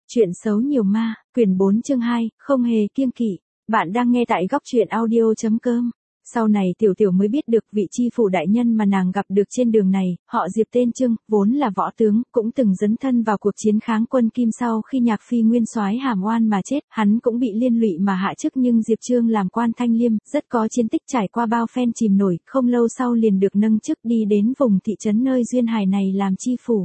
Chuyện xấu nhiều ma, quyển 4 chương 2, không hề kiêng kỵ. Bạn đang nghe tại góc truyện audio.com. Sau này Tiểu Tiểu mới biết được vị chi phủ đại nhân mà nàng gặp được trên đường này, họ Diệp tên Trương, vốn là võ tướng, cũng từng dấn thân vào cuộc chiến kháng quân Kim sau khi Nhạc Phi nguyên soái Hàm Oan mà chết, hắn cũng bị liên lụy mà hạ chức nhưng Diệp Trương làm quan Thanh Liêm, rất có chiến tích trải qua bao phen chìm nổi, không lâu sau liền được nâng chức đi đến vùng thị trấn nơi duyên hải này làm chi phủ.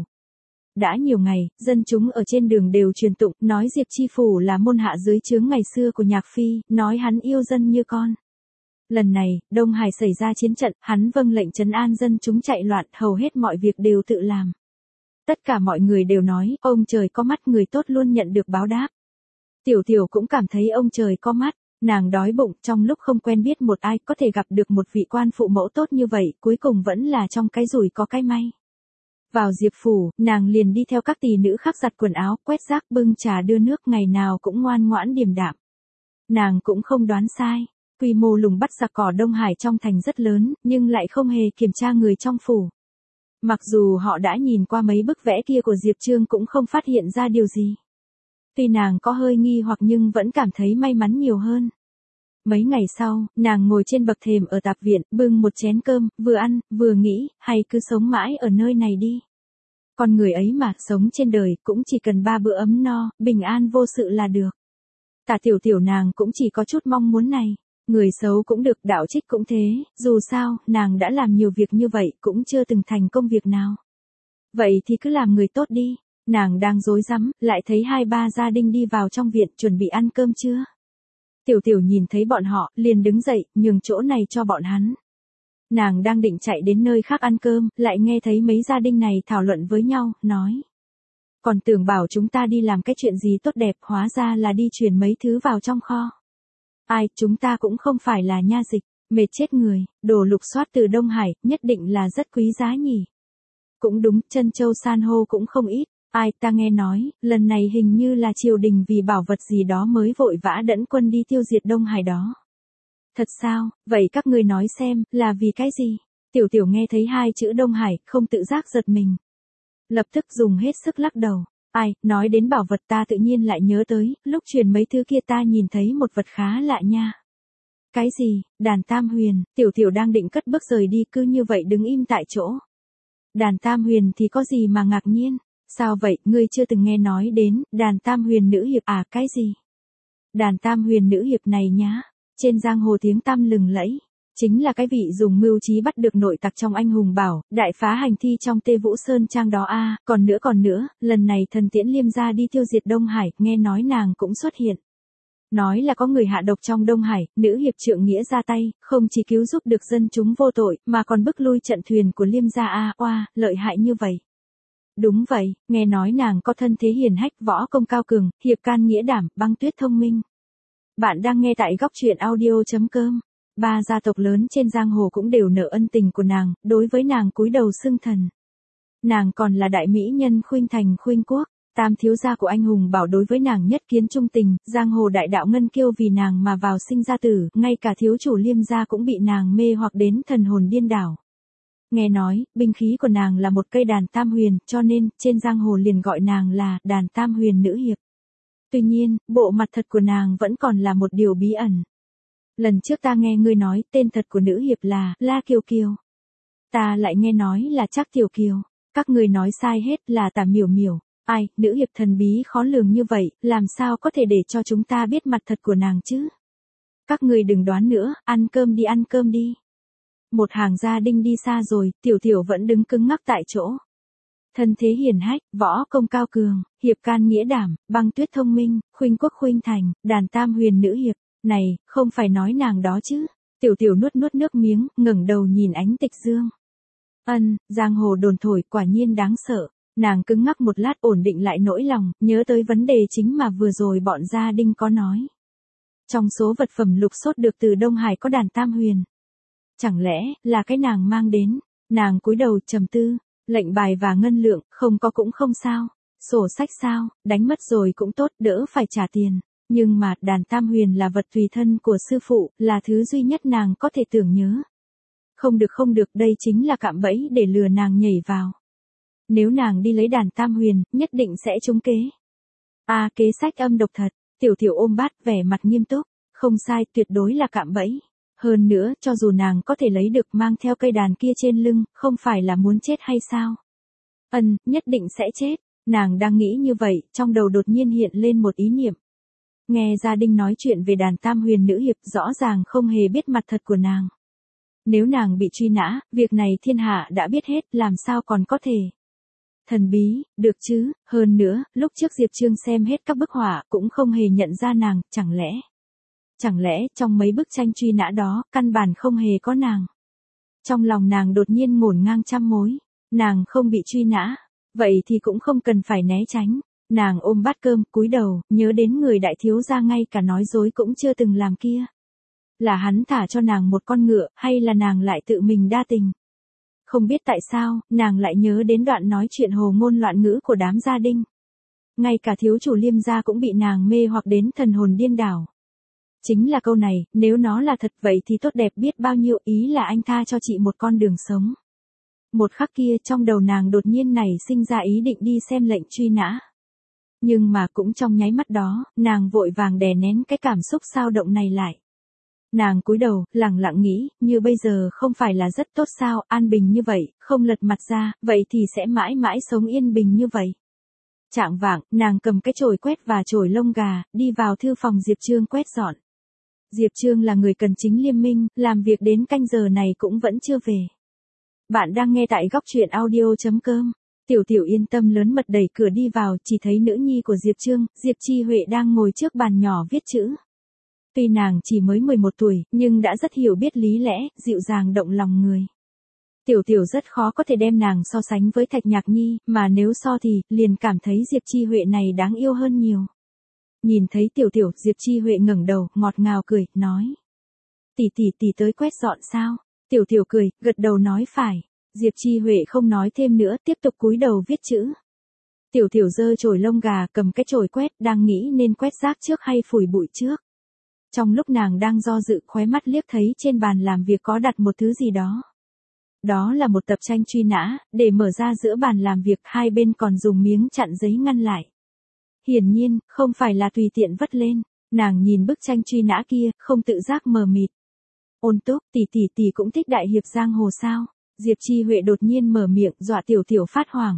Đã nhiều ngày, dân chúng ở trên đường đều truyền tụng, nói Diệp chi phủ là môn hạ dưới trướng ngày xưa của Nhạc Phi, nói hắn yêu dân như con. Lần này, Đông Hải xảy ra chiến trận, hắn vâng lệnh trấn an dân chúng chạy loạn, hầu hết mọi việc đều tự làm. Tất cả mọi người đều nói, ông trời có mắt, người tốt luôn nhận được báo đáp. Tiểu Tiểu cũng cảm thấy ông trời có mắt, nàng đói bụng, trong lúc không quen biết một ai có thể gặp được một vị quan phụ mẫu tốt như vậy, cuối cùng vẫn là trong cái rủi có cái may. Vào Diệp phủ, nàng liền đi theo các tỳ nữ khác giặt quần áo, quét rác, bưng trà đưa nước, ngày nào cũng ngoan ngoãn điềm đạm. Nàng cũng không đoán sai, quy mô lùng bắt giặc cỏ Đông Hải trong thành rất lớn, nhưng lại không hề kiểm tra người trong phủ. Mặc dù họ đã nhìn qua mấy bức vẽ kia của Diệp Trương cũng không phát hiện ra điều gì. Tuy nàng có hơi nghi hoặc nhưng vẫn cảm thấy may mắn nhiều hơn. Mấy ngày sau, nàng ngồi trên bậc thềm ở tạp viện, bưng một chén cơm, vừa ăn, vừa nghĩ, hay cứ sống mãi ở nơi này đi. Con người ấy mà, sống trên đời, cũng chỉ cần 3 bữa ấm no, bình an vô sự là được. Tả Tiểu Tiểu nàng cũng chỉ có chút mong muốn này. Người xấu cũng được, đạo trích cũng thế, dù sao, nàng đã làm nhiều việc như vậy, cũng chưa từng thành công việc nào. Vậy thì cứ làm người tốt đi. Nàng đang rối rắm, lại thấy 2-3 gia đình đi vào trong viện, chuẩn bị ăn cơm trưa. Tiểu Tiểu nhìn thấy bọn họ, liền đứng dậy, nhường chỗ này cho bọn hắn. Nàng đang định chạy đến nơi khác ăn cơm, lại nghe thấy mấy gia đình này thảo luận với nhau, nói. Còn tưởng bảo chúng ta đi làm cái chuyện gì tốt đẹp, hóa ra là đi chuyển mấy thứ vào trong kho. Ai, chúng ta cũng không phải là nha dịch, mệt chết người, đồ lục soát từ Đông Hải, nhất định là rất quý giá nhỉ. Cũng đúng, trân châu san hô cũng không ít. Ai, ta nghe nói, lần này hình như là triều đình vì bảo vật gì đó mới vội vã dẫn quân đi tiêu diệt Đông Hải đó. Thật sao, vậy các ngươi nói xem, là vì cái gì? Tiểu Tiểu nghe thấy 2 chữ Đông Hải, không tự giác giật mình. Lập tức dùng hết sức lắc đầu. Ai, nói đến bảo vật ta tự nhiên lại nhớ tới, lúc truyền mấy thứ kia ta nhìn thấy một vật khá lạ nha. Cái gì, đàn tam huyền, Tiểu Tiểu đang định cất bước rời đi cứ như vậy đứng im tại chỗ. Đàn tam huyền thì có gì mà ngạc nhiên? Sao vậy, ngươi chưa từng nghe nói đến, đàn tam huyền nữ hiệp à, cái gì? Đàn tam huyền nữ hiệp này nhá, trên giang hồ tiếng tăm lừng lẫy, chính là cái vị dùng mưu trí bắt được nội tặc trong Anh Hùng Bảo, đại phá hành thi trong Tê Vũ Sơn Trang đó a. Còn nữa, lần này thần tiễn Liêm gia đi tiêu diệt Đông Hải, nghe nói nàng cũng xuất hiện. Nói là có người hạ độc trong Đông Hải, nữ hiệp trượng nghĩa ra tay, không chỉ cứu giúp được dân chúng vô tội, mà còn bức lui trận thuyền của Liêm gia a. Oa, lợi hại như vậy. Đúng vậy, nghe nói nàng có thân thế hiền hách, võ công cao cường, hiệp can nghĩa đảm, băng tuyết thông minh. Bạn đang nghe tại góc truyện audio.com. 3 gia tộc lớn trên giang hồ cũng đều nợ ân tình của nàng, đối với nàng cúi đầu xưng thần. Nàng còn là đại mỹ nhân Khuynh Thành Khuynh Quốc, tam thiếu gia của Anh Hùng Bảo đối với nàng nhất kiến trung tình, giang hồ đại đạo Ngân Kiêu vì nàng mà vào sinh ra tử, ngay cả thiếu chủ Liêm gia cũng bị nàng mê hoặc đến thần hồn điên đảo. Nghe nói, binh khí của nàng là một cây đàn tam huyền, cho nên, trên giang hồ liền gọi nàng là đàn tam huyền nữ hiệp. Tuy nhiên, bộ mặt thật của nàng vẫn còn là một điều bí ẩn. Lần trước ta nghe ngươi nói, tên thật của nữ hiệp là La Kiều Kiều. Ta lại nghe nói là Trác Tiểu Kiều. Các ngươi nói sai hết, là Tả Miểu Miểu. Ai, nữ hiệp thần bí khó lường như vậy, làm sao có thể để cho chúng ta biết mặt thật của nàng chứ? Các ngươi đừng đoán nữa, ăn cơm đi. Một hàng gia đình đi xa rồi, Tiểu Tiểu vẫn đứng cứng ngắc tại chỗ. Thân thế hiền hách, võ công cao cường, hiệp can nghĩa đảm, băng tuyết thông minh, Khuynh Quốc Khuynh Thành, đàn tam huyền nữ hiệp. Này, không phải nói nàng đó chứ. Tiểu Tiểu nuốt nước miếng, ngẩng đầu nhìn Ánh Tịch Dương. Giang hồ đồn thổi quả nhiên đáng sợ. Nàng cứng ngắc một lát ổn định lại nỗi lòng, nhớ tới vấn đề chính mà vừa rồi bọn gia đình có nói. Trong số vật phẩm lục sốt được từ Đông Hải có đàn tam huyền. Chẳng lẽ, là cái nàng mang đến? Nàng cúi đầu trầm tư, lệnh bài và ngân lượng, không có cũng không sao. Sổ sách sao, đánh mất rồi cũng tốt, đỡ phải trả tiền. Nhưng mà, đàn tam huyền là vật tùy thân của sư phụ, là thứ duy nhất nàng có thể tưởng nhớ. Không được, đây chính là cạm bẫy để lừa nàng nhảy vào. Nếu nàng đi lấy đàn tam huyền, nhất định sẽ trúng kế. Kế sách âm độc thật. Tiểu Tiểu ôm bát vẻ mặt nghiêm túc. Không sai, tuyệt đối là cạm bẫy. Hơn nữa, cho dù nàng có thể lấy được mang theo cây đàn kia trên lưng, không phải là muốn chết hay sao? Nhất định sẽ chết. Nàng đang nghĩ như vậy, trong đầu đột nhiên hiện lên một ý niệm. Nghe Gia Đinh nói chuyện về đàn tam huyền nữ hiệp, rõ ràng không hề biết mặt thật của nàng. Nếu nàng bị truy nã, việc này thiên hạ đã biết hết, làm sao còn có thể. Thần bí, được chứ, hơn nữa, lúc trước Diệp Trương xem hết các bức họa cũng không hề nhận ra nàng, chẳng lẽ trong mấy bức tranh truy nã đó, căn bản không hề có nàng. Trong lòng nàng đột nhiên ngổn ngang trăm mối, nàng không bị truy nã, vậy thì cũng không cần phải né tránh. Nàng ôm bát cơm, cúi đầu, nhớ đến người đại thiếu gia ngay cả nói dối cũng chưa từng làm kia. Là hắn thả cho nàng một con ngựa, hay là nàng lại tự mình đa tình? Không biết tại sao, nàng lại nhớ đến đoạn nói chuyện hồ ngôn loạn ngữ của đám Gia Đinh. Ngay cả thiếu chủ Liêm gia cũng bị nàng mê hoặc đến thần hồn điên đảo. Chính là câu này, nếu nó là thật vậy thì tốt đẹp biết bao nhiêu, ý là anh tha cho chị một con đường sống. Một khắc kia trong đầu nàng đột nhiên nảy sinh ra ý định đi xem lệnh truy nã. Nhưng mà cũng trong nháy mắt đó, nàng vội vàng đè nén cái cảm xúc xao động này lại. Nàng cúi đầu, lẳng lặng nghĩ, như bây giờ không phải là rất tốt sao, an bình như vậy, không lật mặt ra, vậy thì sẽ mãi mãi sống yên bình như vậy. Chạng vạng, nàng cầm cái chổi quét và chổi lông gà, đi vào thư phòng Diệp Trương quét dọn. Diệp Trương là người cần chính liêm minh, làm việc đến canh giờ này cũng vẫn chưa về. Bạn đang nghe tại góc truyện audio.com. Tiểu Tiểu yên tâm lớn mật đẩy cửa đi vào, chỉ thấy nữ nhi của Diệp Trương, Diệp Chi Huệ đang ngồi trước bàn nhỏ viết chữ. Tuy nàng chỉ mới 11 tuổi, nhưng đã rất hiểu biết lý lẽ, dịu dàng động lòng người. Tiểu Tiểu rất khó có thể đem nàng so sánh với Thạch Nhạc Nhi, mà nếu so thì, liền cảm thấy Diệp Chi Huệ này đáng yêu hơn nhiều. Nhìn thấy Tiểu Tiểu, Diệp Chi Huệ ngẩng đầu, ngọt ngào cười, nói. Tỷ tới quét dọn sao? Tiểu Tiểu cười, gật đầu nói phải. Diệp Chi Huệ không nói thêm nữa, tiếp tục cúi đầu viết chữ. Tiểu Tiểu giơ chổi lông gà, cầm cái chổi quét, đang nghĩ nên quét rác trước hay phủi bụi trước. Trong lúc nàng đang do dự, khóe mắt liếc thấy trên bàn làm việc có đặt một thứ gì đó. Đó là một tập tranh truy nã, để mở ra giữa bàn làm việc, hai bên còn dùng miếng chặn giấy ngăn lại. Hiển nhiên, không phải là tùy tiện vất lên. Nàng nhìn bức tranh truy nã kia, không tự giác mờ mịt. Ôn Túc, tỷ cũng thích đại hiệp giang hồ sao? Diệp Chi Huệ đột nhiên mở miệng, dọa Tiểu Tiểu phát hoảng.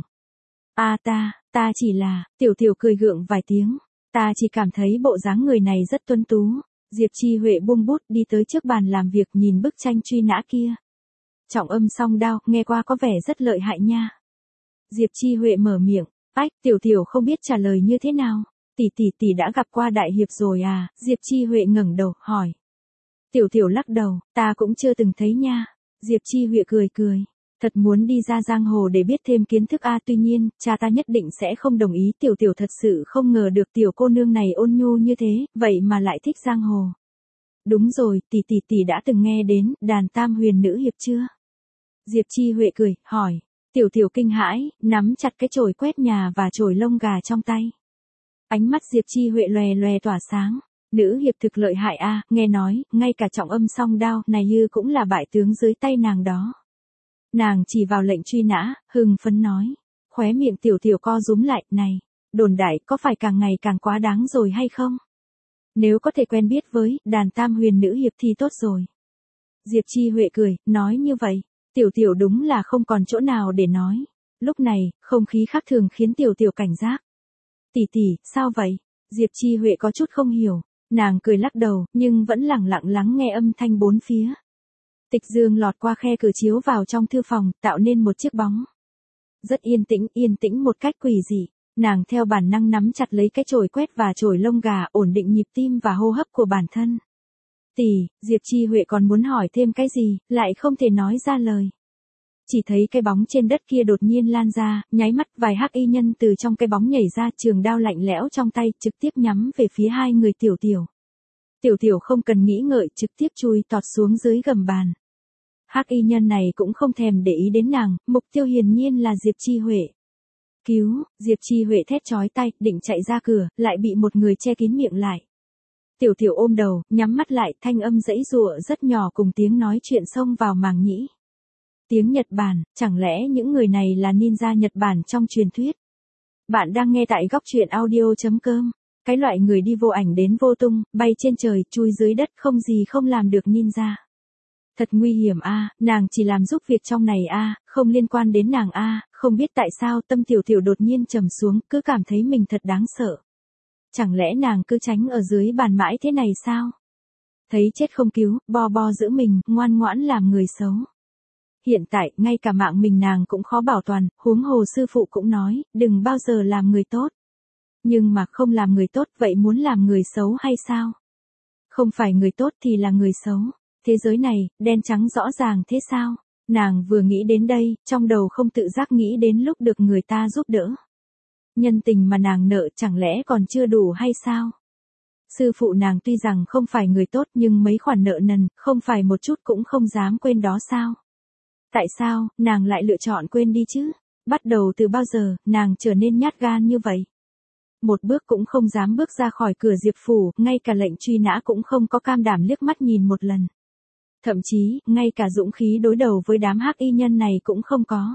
Ta chỉ là, Tiểu Tiểu cười gượng vài tiếng. Ta chỉ cảm thấy bộ dáng người này rất tuấn tú. Diệp Chi Huệ buông bút đi tới trước bàn làm việc, nhìn bức tranh truy nã kia. Trọng âm song đao, nghe qua có vẻ rất lợi hại nha. Diệp Chi Huệ mở miệng, Tiểu Tiểu không biết trả lời như thế nào. Tỷ đã gặp qua đại hiệp rồi à? Diệp Chi Huệ ngẩng đầu, hỏi. Tiểu Tiểu lắc đầu, ta cũng chưa từng thấy nha. Diệp Chi Huệ cười. Thật muốn đi ra giang hồ để biết thêm kiến thức tuy nhiên, cha ta nhất định sẽ không đồng ý. Tiểu Tiểu thật sự không ngờ được tiểu cô nương này ôn nhu như thế, vậy mà lại thích giang hồ. Đúng rồi, tỷ đã từng nghe đến đàn tam huyền nữ hiệp chưa? Diệp Chi Huệ cười, hỏi. Tiểu Tiểu kinh hãi, nắm chặt cái chổi quét nhà và chổi lông gà trong tay. Ánh mắt Diệp Chi Huệ lòe lòe tỏa sáng. Nữ hiệp thực lợi hại nghe nói, ngay cả trọng âm song đao này như cũng là bại tướng dưới tay nàng đó. Nàng chỉ vào lệnh truy nã, hưng phấn nói. Khóe miệng Tiểu Tiểu co rúm lại, này, đồn đại có phải càng ngày càng quá đáng rồi hay không? Nếu có thể quen biết với đàn tam huyền nữ hiệp thì tốt rồi. Diệp Chi Huệ cười, nói như vậy, Tiểu Tiểu đúng là không còn chỗ nào để nói. Lúc này, không khí khác thường khiến Tiểu Tiểu cảnh giác. Tỷ, sao vậy? Diệp Chi Huệ có chút không hiểu. Nàng cười lắc đầu, nhưng vẫn lẳng lặng lắng nghe âm thanh bốn phía. Tịch dương lọt qua khe cửa chiếu vào trong thư phòng, tạo nên một chiếc bóng. Rất yên tĩnh một cách quỷ dị. Nàng theo bản năng nắm chặt lấy cái chổi quét và chổi lông gà, ổn định nhịp tim và hô hấp của bản thân. Diệp Chi Huệ còn muốn hỏi thêm cái gì, lại không thể nói ra lời. Chỉ thấy cái bóng trên đất kia đột nhiên lan ra, nháy mắt vài hắc y nhân từ trong cái bóng nhảy ra, trường đao lạnh lẽo trong tay, trực tiếp nhắm về phía hai người Tiểu Tiểu. Tiểu Tiểu không cần nghĩ ngợi, trực tiếp chui tọt xuống dưới gầm bàn. Hắc y nhân này cũng không thèm để ý đến nàng, mục tiêu hiển nhiên là Diệp Chi Huệ. Cứu, Diệp Chi Huệ thét chói tai, định chạy ra cửa, lại bị một người che kín miệng lại. Tiểu Tiểu ôm đầu, nhắm mắt lại, thanh âm giãy giụa rất nhỏ cùng tiếng nói chuyện xông vào màng nhĩ. Tiếng Nhật Bản, chẳng lẽ những người này là ninja Nhật Bản trong truyền thuyết? Bạn đang nghe tại góc truyện audio.com. Cái loại người đi vô ảnh đến vô tung, bay trên trời, chui dưới đất không gì không làm được ninja. Thật nguy hiểm a, nàng chỉ làm giúp việc trong này a, không liên quan đến nàng a, không biết tại sao tâm tiểu tiểu đột nhiên trầm xuống, cứ cảm thấy mình thật đáng sợ. Chẳng lẽ nàng cứ tránh ở dưới bàn mãi thế này sao? Thấy chết không cứu, bo bo giữ mình, ngoan ngoãn làm người xấu. Hiện tại, ngay cả mạng mình nàng cũng khó bảo toàn, huống hồ sư phụ cũng nói, đừng bao giờ làm người tốt. Nhưng mà không làm người tốt, vậy muốn làm người xấu hay sao? Không phải người tốt thì là người xấu. Thế giới này, đen trắng rõ ràng thế sao? Nàng vừa nghĩ đến đây, trong đầu không tự giác nghĩ đến lúc được người ta giúp đỡ. Nhân tình mà nàng nợ chẳng lẽ còn chưa đủ hay sao? Sư phụ nàng tuy rằng không phải người tốt nhưng mấy khoản nợ nần, không phải một chút cũng không dám quên đó sao? Tại sao, nàng lại lựa chọn quên đi chứ? Bắt đầu từ bao giờ, nàng trở nên nhát gan như vậy? Một bước cũng không dám bước ra khỏi cửa Diệp Phủ, ngay cả lệnh truy nã cũng không có cam đảm liếc mắt nhìn một lần. Thậm chí, ngay cả dũng khí đối đầu với đám hắc y nhân này cũng không có.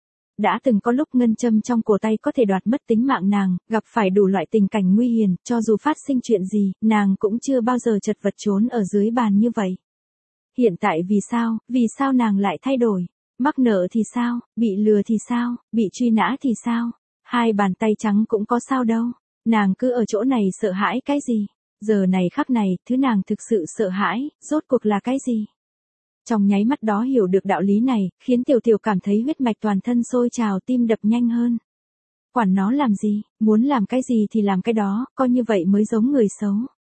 Đã từng có lúc ngân châm trong cổ tay có thể đoạt mất tính mạng nàng, gặp phải đủ loại tình cảnh nguy hiểm, cho dù phát sinh chuyện gì, nàng cũng chưa bao giờ chật vật trốn ở dưới bàn như vậy. Hiện tại vì sao nàng lại thay đổi? Mắc nợ thì sao, bị lừa thì sao, bị truy nã thì sao? Hai bàn tay trắng cũng có sao đâu. Nàng cứ ở chỗ này sợ hãi cái gì? Giờ này khắc này, thứ nàng thực sự sợ hãi, rốt cuộc là cái gì? Trong nháy mắt đó hiểu được đạo lý này, khiến Tiểu Tiểu cảm thấy huyết mạch toàn thân sôi trào, tim đập nhanh hơn. Quản nó làm gì, muốn làm cái gì thì làm cái đó, coi như vậy mới giống người xấu.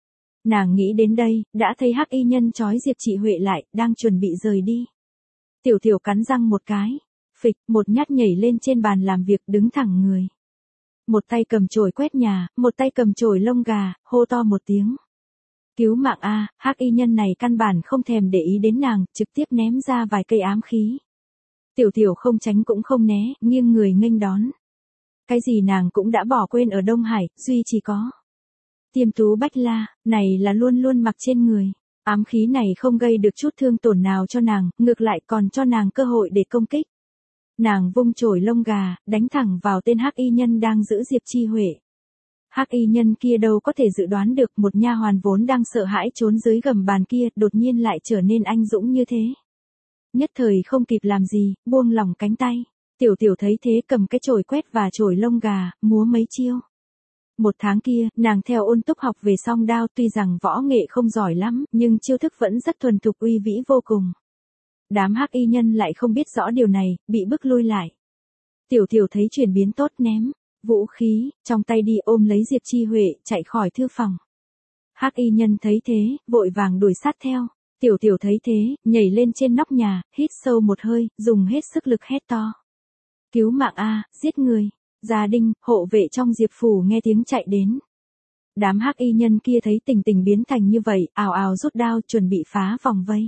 Nàng nghĩ đến đây, đã thấy hắc y nhân trói Diệp Trị Huệ lại, đang chuẩn bị rời đi. Tiểu Tiểu cắn răng một cái, phịch, một nhát nhảy lên trên bàn làm việc đứng thẳng người. Một tay cầm chổi quét nhà, một tay cầm chổi lông gà, hô to một tiếng. Cứu mạng a, hắc y nhân này căn bản không thèm để ý đến nàng, trực tiếp ném ra vài cây ám khí. Tiểu Tiểu không tránh cũng không né, nghiêng người nghênh đón. Cái gì nàng cũng đã bỏ quên ở Đông Hải, duy chỉ có Tiêm Tú Bách La, này là luôn luôn mặc trên người. Ám khí này không gây được chút thương tổn nào cho nàng, ngược lại còn cho nàng cơ hội để công kích. Nàng vung chổi lông gà, đánh thẳng vào tên hắc y nhân đang giữ Diệp Chi Huệ. Hắc y nhân kia đâu có thể dự đoán được một nha hoàn vốn đang sợ hãi trốn dưới gầm bàn kia, đột nhiên lại trở nên anh dũng như thế. Nhất thời không kịp làm gì, buông lỏng cánh tay. Tiểu Tiểu thấy thế cầm cái chổi quét và chổi lông gà, múa mấy chiêu. Một tháng kia, nàng theo Ôn Túc học về song đao, tuy rằng võ nghệ không giỏi lắm, nhưng chiêu thức vẫn rất thuần thục uy vĩ vô cùng. Đám hắc y nhân lại không biết rõ điều này, bị bức lui lại. Tiểu Tiểu thấy chuyển biến tốt ném vũ khí trong tay đi ôm lấy Diệp Chi Huệ, chạy khỏi thư phòng. Hắc y nhân thấy thế, vội vàng đuổi sát theo. Tiểu Tiểu thấy thế, nhảy lên trên nóc nhà, hít sâu một hơi, dùng hết sức lực hét to. Cứu mạng a, giết người. Gia đình, hộ vệ trong Diệp Phủ nghe tiếng chạy đến. Đám hắc y nhân kia thấy tình tình biến thành như vậy, ào ào rút đao chuẩn bị phá vòng vây.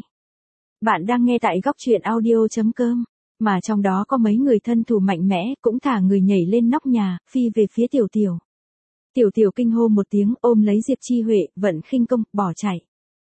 Bạn đang nghe tại góc truyện audio.com, mà trong đó có mấy người thân thủ mạnh mẽ, cũng thả người nhảy lên nóc nhà, phi về phía Tiểu Tiểu. Tiểu Tiểu kinh hô một tiếng, ôm lấy Diệp Chi Huệ, vận khinh công, bỏ chạy.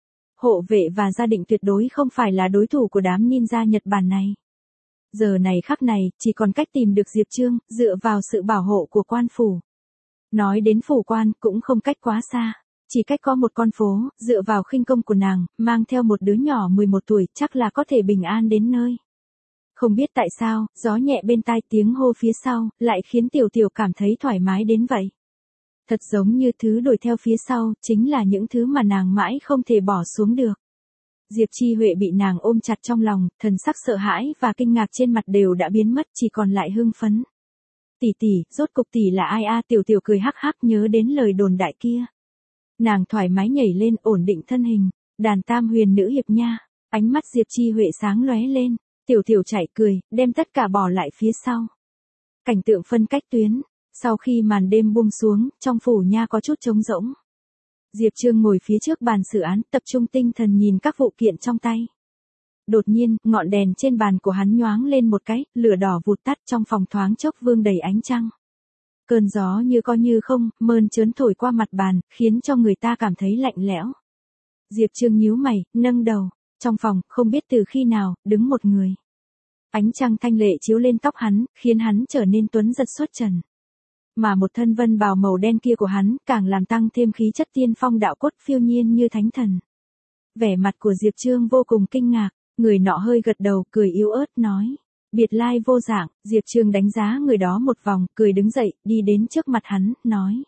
Hộ vệ và gia định tuyệt đối không phải là đối thủ của đám ninja Nhật Bản này. Giờ này khắc này, chỉ còn cách tìm được Diệp Trương, dựa vào sự bảo hộ của quan phủ. Nói đến phủ quan, cũng không cách quá xa. Chỉ cách có một con phố, dựa vào khinh công của nàng, mang theo một đứa nhỏ 11 tuổi, chắc là có thể bình an đến nơi. Không biết tại sao, gió nhẹ bên tai, tiếng hô phía sau, lại khiến Tiểu Tiểu cảm thấy thoải mái đến vậy. Thật giống như thứ đuổi theo phía sau, chính là những thứ mà nàng mãi không thể bỏ xuống được. Diệp Chi Huệ bị nàng ôm chặt trong lòng, thần sắc sợ hãi và kinh ngạc trên mặt đều đã biến mất, chỉ còn lại hưng phấn. Tỷ tỷ, rốt cục tỷ là ai a? Tiểu Tiểu cười hắc hắc nhớ đến lời đồn đại kia. Nàng thoải mái nhảy lên, ổn định thân hình, đàn tam huyền nữ hiệp nha. Ánh mắt Diệp Chi Huệ sáng lóe lên, Tiểu Tiểu chạy cười, đem tất cả bỏ lại phía sau. Cảnh tượng phân cách tuyến, sau khi màn đêm buông xuống, trong phủ nha có chút trống rỗng. Diệp Trương ngồi phía trước bàn xử án, tập trung tinh thần nhìn các vụ kiện trong tay. Đột nhiên, ngọn đèn trên bàn của hắn nhoáng lên một cái, lửa đỏ vụt tắt, trong phòng thoáng chốc vương đầy ánh trăng. Cơn gió như có như không, mơn trớn thổi qua mặt bàn, khiến cho người ta cảm thấy lạnh lẽo. Diệp Trương nhíu mày, nâng đầu. Trong phòng, không biết từ khi nào, đứng một người. Ánh trăng thanh lệ chiếu lên tóc hắn, khiến hắn trở nên tuấn giật xuất trần. Mà một thân vân bào màu đen kia của hắn, càng làm tăng thêm khí chất tiên phong đạo cốt phiêu nhiên như thánh thần. Vẻ mặt của Diệp Trương vô cùng kinh ngạc, người nọ hơi gật đầu, cười yếu ớt nói. Biệt lai vô dạng, Diệp Trương đánh giá người đó một vòng, cười đứng dậy, đi đến trước mặt hắn, nói.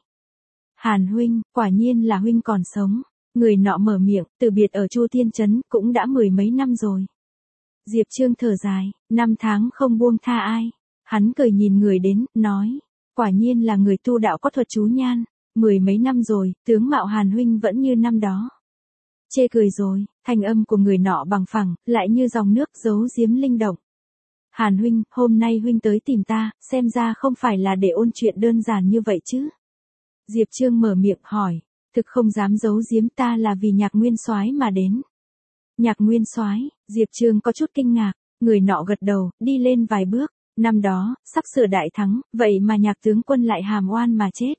Hàn huynh, quả nhiên là huynh còn sống. Người nọ mở miệng, từ biệt ở Chu Tiên Trấn, cũng đã 10 mấy năm rồi. Diệp Trương thở dài, 5 tháng không buông tha ai. Hắn cười nhìn người đến, nói. Quả nhiên là người tu đạo có thuật chú nhan. 10 mấy năm rồi, tướng mạo Hàn huynh vẫn như năm đó. Chê cười rồi, thanh âm của người nọ bằng phẳng, lại như dòng nước giấu giếm linh động. Hàn huynh, hôm nay huynh tới tìm ta, xem ra không phải là để ôn chuyện đơn giản như vậy chứ. Diệp Trương mở miệng hỏi, thực không dám giấu giếm, ta là vì Nhạc Nguyên Soái mà đến. Nhạc Nguyên Soái, Diệp Trương có chút kinh ngạc, người nọ gật đầu, đi lên vài bước, năm đó, sắp sửa đại thắng, vậy mà Nhạc tướng quân lại hàm oan mà chết.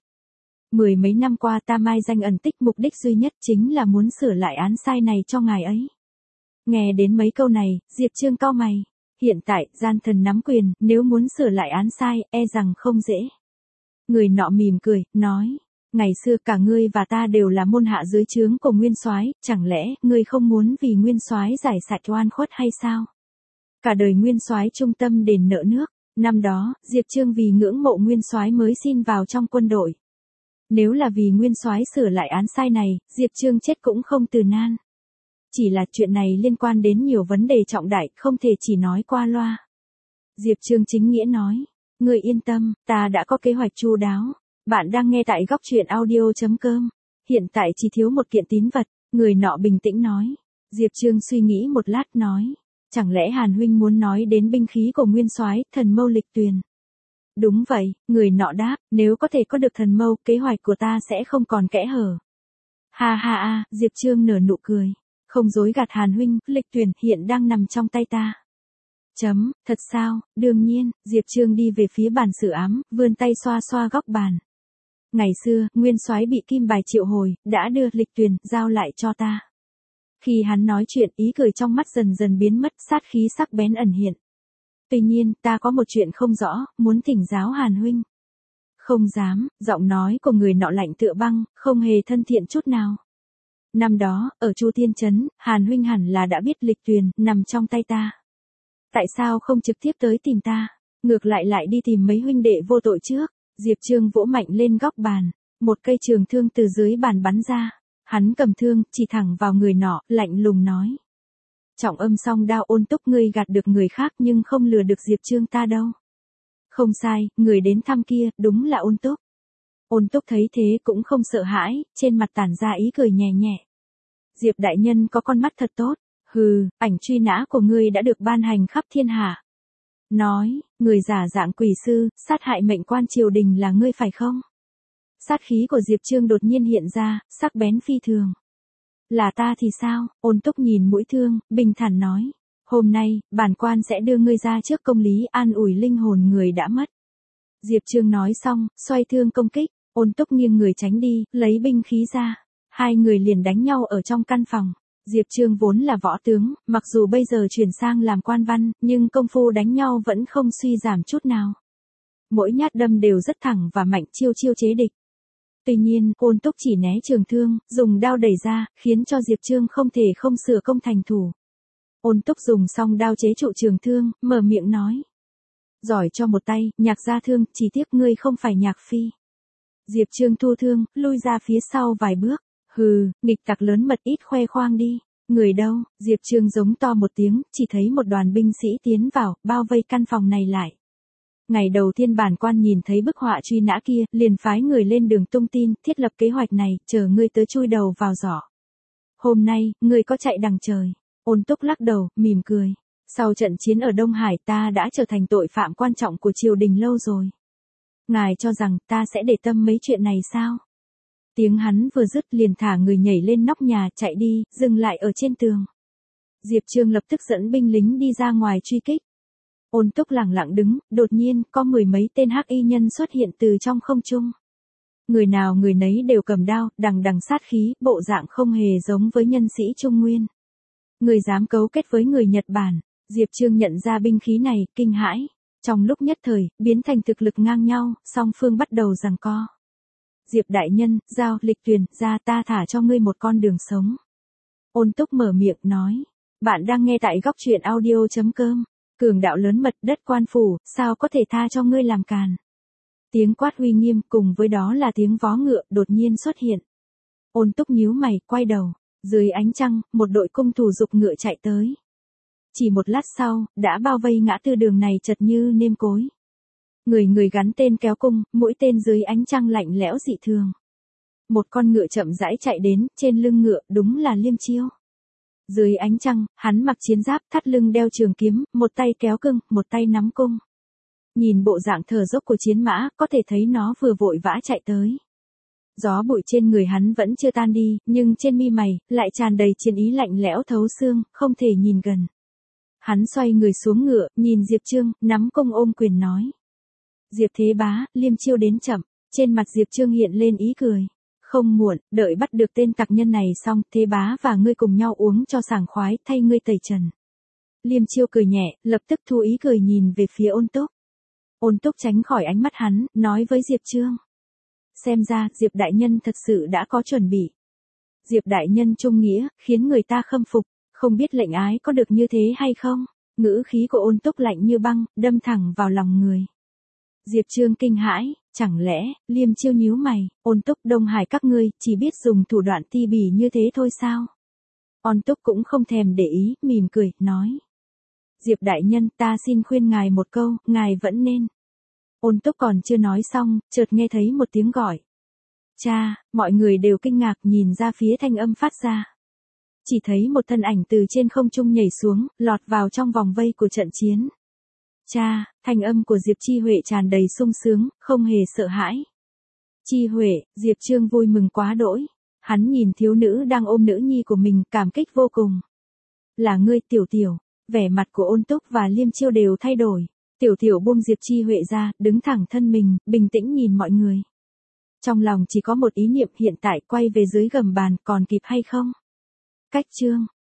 10 mấy năm qua ta mai danh ẩn tích, mục đích duy nhất chính là muốn sửa lại án sai này cho ngài ấy. Nghe đến mấy câu này, Diệp Trương cau mày. Hiện tại, gian thần nắm quyền, nếu muốn sửa lại án sai, e rằng không dễ. Người nọ mỉm cười, nói, ngày xưa cả ngươi và ta đều là môn hạ dưới trướng của Nguyên Soái, chẳng lẽ ngươi không muốn vì Nguyên Soái giải sạch oan khuất hay sao? Cả đời Nguyên Soái trung tâm đền nợ nước, năm đó, Diệp Trương vì ngưỡng mộ Nguyên Soái mới xin vào trong quân đội. Nếu là vì Nguyên Soái sửa lại án sai này, Diệp Trương chết cũng không từ nan. Chỉ là chuyện này liên quan đến nhiều vấn đề trọng đại, không thể chỉ nói qua loa. Diệp Trương chính nghĩa nói, người yên tâm, ta đã có kế hoạch chu đáo. Bạn đang nghe tại góc truyện audio.com. Hiện tại chỉ thiếu một kiện tín vật, người nọ bình tĩnh nói. Diệp Trương suy nghĩ một lát nói, chẳng lẽ Hàn huynh muốn nói đến binh khí của Nguyên Soái, thần mâu lịch tuyền? Đúng vậy, người nọ đáp, nếu có thể có được thần mâu, kế hoạch của ta sẽ không còn kẽ hở. Ha ha ha, Diệp Trương nở nụ cười. Không dối gạt Hàn huynh, lịch tuyển hiện đang nằm trong tay ta. Thật sao, đương nhiên, Diệp Trương đi về phía bàn xử ám, vươn tay xoa xoa góc bàn. Ngày xưa, Nguyên Soái bị kim bài triệu hồi, đã đưa lịch tuyển, giao lại cho ta. Khi hắn nói chuyện, ý cười trong mắt dần dần biến mất, sát khí sắc bén ẩn hiện. Tuy nhiên, ta có một chuyện không rõ, muốn thỉnh giáo Hàn huynh. Không dám, giọng nói của người nọ lạnh tựa băng, không hề thân thiện chút nào. Năm đó, ở Chu Tiên Trấn, Hàn huynh hẳn là đã biết lịch tuyền, nằm trong tay ta. Tại sao không trực tiếp tới tìm ta, ngược lại đi tìm mấy huynh đệ vô tội trước? Diệp Trương vỗ mạnh lên góc bàn, một cây trường thương từ dưới bàn bắn ra. Hắn cầm thương, chỉ thẳng vào người nọ, lạnh lùng nói. Trọng âm song đao Ôn Túc, ngươi gạt được người khác nhưng không lừa được Diệp Trương ta đâu. Không sai, người đến thăm kia, đúng là Ôn Túc. Ôn Túc thấy thế cũng không sợ hãi, trên mặt tản ra ý cười nhẹ nhẹ. Diệp đại nhân có con mắt thật tốt, hừ, ảnh truy nã của ngươi đã được ban hành khắp thiên hạ. Nói, người giả dạng quỷ sư, sát hại mệnh quan triều đình là ngươi phải không? Sát khí của Diệp Trương đột nhiên hiện ra, sắc bén phi thường. Là ta thì sao? Ôn Túc nhìn mũi thương, bình thản nói. Hôm nay, bản quan sẽ đưa ngươi ra trước công lý, an ủi linh hồn người đã mất. Diệp Trương nói xong, xoay thương công kích. Ôn Túc nghiêng người tránh đi, lấy binh khí ra. Hai người liền đánh nhau ở trong căn phòng. Diệp Trương vốn là võ tướng, mặc dù bây giờ chuyển sang làm quan văn, nhưng công phu đánh nhau vẫn không suy giảm chút nào. Mỗi nhát đâm đều rất thẳng và mạnh, chiêu chế địch. Tuy nhiên, Ôn Túc chỉ né trường thương, dùng đao đẩy ra, khiến cho Diệp Trương không thể không sửa công thành thủ. Ôn Túc dùng xong đao chế trụ trường thương, mở miệng nói. Giỏi cho một tay, Nhạc gia thương, chỉ tiếc ngươi không phải Nhạc phi. Diệp Trương thu thương, lui ra phía sau vài bước. Hừ, nghịch tặc lớn mật, ít khoe khoang đi. Người đâu? Diệp Trương giống to một tiếng, chỉ thấy một đoàn binh sĩ tiến vào, bao vây căn phòng này lại. Ngày đầu tiên bản quan nhìn thấy bức họa truy nã kia, liền phái người lên đường tung tin, thiết lập kế hoạch này, chờ ngươi tới chui đầu vào giỏ. Hôm nay, ngươi có chạy đằng trời. Ôn Túc lắc đầu, mỉm cười. Sau trận chiến ở Đông Hải, ta đã trở thành tội phạm quan trọng của triều đình lâu rồi. Ngài cho rằng ta sẽ để tâm mấy chuyện này sao? Tiếng hắn vừa dứt liền thả người nhảy lên nóc nhà, chạy đi, dừng lại ở trên tường. Diệp Trương lập tức dẫn binh lính đi ra ngoài truy kích. Ôn Túc lẳng lặng đứng, đột nhiên, có 10 mấy tên hắc y nhân xuất hiện từ trong không trung. Người nào người nấy đều cầm đao, đằng đằng sát khí, bộ dạng không hề giống với nhân sĩ Trung Nguyên. Người dám cấu kết với người Nhật Bản, Diệp Trương nhận ra binh khí này, kinh hãi. Trong lúc nhất thời, biến thành thực lực ngang nhau, song phương bắt đầu giằng co. Diệp đại nhân, Giao, Lịch Tuyền, ra ta thả cho ngươi một con đường sống. Ôn Túc mở miệng nói. Bạn đang nghe tại góc truyện audio.com. Cường đạo lớn mật đất quan phủ, sao có thể tha cho ngươi làm càn. Tiếng quát uy nghiêm cùng với đó là tiếng vó ngựa đột nhiên xuất hiện. Ôn Túc nhíu mày, quay đầu. Dưới ánh trăng, một đội cung thủ giục ngựa chạy tới. Chỉ một lát sau, đã bao vây ngã tư đường này chật như nêm cối. Người gắn tên kéo cung, mũi tên dưới ánh trăng lạnh lẽo dị thường. Một con ngựa chậm rãi chạy đến, trên lưng ngựa đúng là Liêm Chiêu. Dưới ánh trăng, hắn mặc chiến giáp, thắt lưng đeo trường kiếm, một tay kéo cưng, một tay nắm cung. Nhìn bộ dạng thở dốc của chiến mã, có thể thấy nó vừa vội vã chạy tới. Gió bụi trên người hắn vẫn chưa tan đi, nhưng trên mi mày, lại tràn đầy chiến ý lạnh lẽo thấu xương, không thể nhìn gần. Hắn xoay người xuống ngựa, nhìn Diệp Trương, nắm cung ôm quyền nói. Diệp Thế Bá, Liêm Chiêu đến chậm, trên mặt Diệp Trương hiện lên ý cười. Không muộn, đợi bắt được tên tặc nhân này xong, Thế Bá và ngươi cùng nhau uống cho sảng khoái, thay ngươi tẩy trần. Liêm Chiêu cười nhẹ, lập tức thu ý cười nhìn về phía Ôn Túc. Ôn Túc tránh khỏi ánh mắt hắn, nói với Diệp Trương. Xem ra, Diệp đại nhân thật sự đã có chuẩn bị. Diệp đại nhân trung nghĩa, khiến người ta khâm phục, không biết lệnh ái có được như thế hay không? Ngữ khí của Ôn Túc lạnh như băng, đâm thẳng vào lòng người. Diệp Trương kinh hãi, chẳng lẽ, Liêm Chiêu nhíu mày, Ôn Túc Đông Hải các ngươi, chỉ biết dùng thủ đoạn ti bỉ như thế thôi sao? Ôn Túc cũng không thèm để ý, mỉm cười, nói. Diệp đại nhân, ta xin khuyên ngài một câu, ngài vẫn nên. Ôn Túc còn chưa nói xong, chợt nghe thấy một tiếng gọi. Cha, mọi người đều kinh ngạc nhìn ra phía thanh âm phát ra. Chỉ thấy một thân ảnh từ trên không trung nhảy xuống, lọt vào trong vòng vây của trận chiến. Cha, thanh âm của Diệp Chi Huệ tràn đầy sung sướng, không hề sợ hãi. Chi Huệ, Diệp Trương vui mừng quá đỗi. Hắn nhìn thiếu nữ đang ôm nữ nhi của mình, cảm kích vô cùng. Là ngươi Tiểu Tiểu, vẻ mặt của Ôn Túc và Liêm Chiêu đều thay đổi. Tiểu Tiểu buông Diệp Chi Huệ ra, đứng thẳng thân mình, bình tĩnh nhìn mọi người. Trong lòng chỉ có một ý niệm hiện tại quay về dưới gầm bàn, còn kịp hay không? Cách chương.